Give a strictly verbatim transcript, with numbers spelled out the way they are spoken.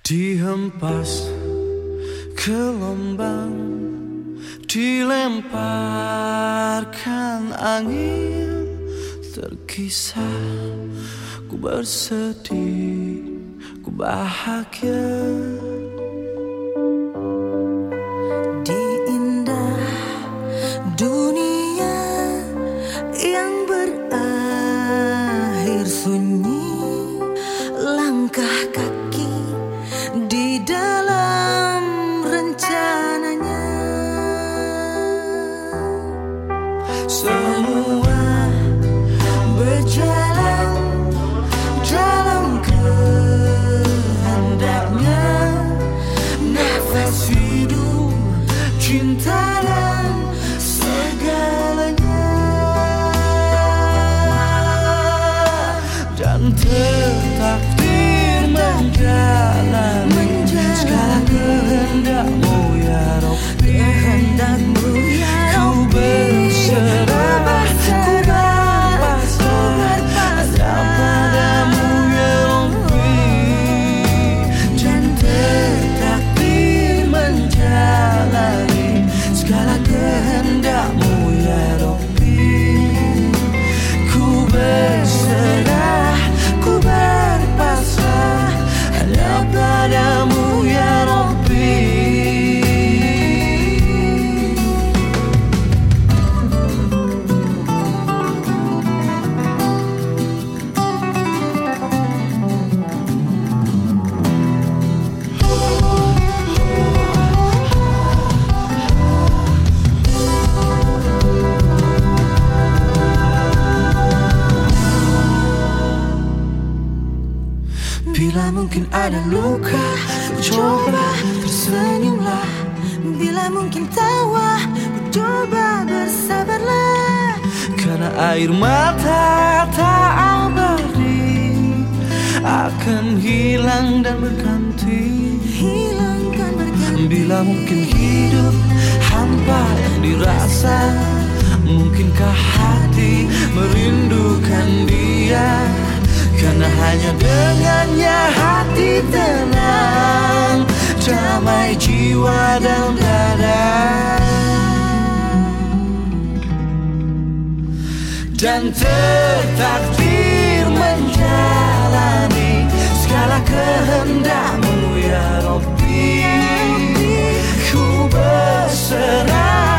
Dihempas gelombang, dilemparkan angin, terkisah ku bersedih, ku bahagia. Di indah dunia yang berakhir sunyi, langkah kaki di dalam rencananya. Semua berjalan dalam kehendaknya. Nafas hidup, cinta dan segalanya. Dan tertakdir menjalani segala kehendakmu ya Rabbi. Kehendakmu ya Ku berserah, ku berpasrah hanya padamu ya Rabbi. Dan tertakdir menjalani segala kehendakmu ya Rabbi. Ku berserah, ku berpasrah hanya padamu ya Rabbi. Bila mungkin ada luka, coba tersenyumlah. Bila mungkin tawa, coba bersabarlah. Karena air mata tak abadi akan hilang dan berganti. Hilangkan berganti. Bila mungkin hidup hampa yang dirasa, mungkinkah hati merindukan dia? Karena hanya dengannya hati tenang, damai jiwa dan dada. Dan tertakdir menjalani segala kehendakmu ya Rabbi. Ku berserah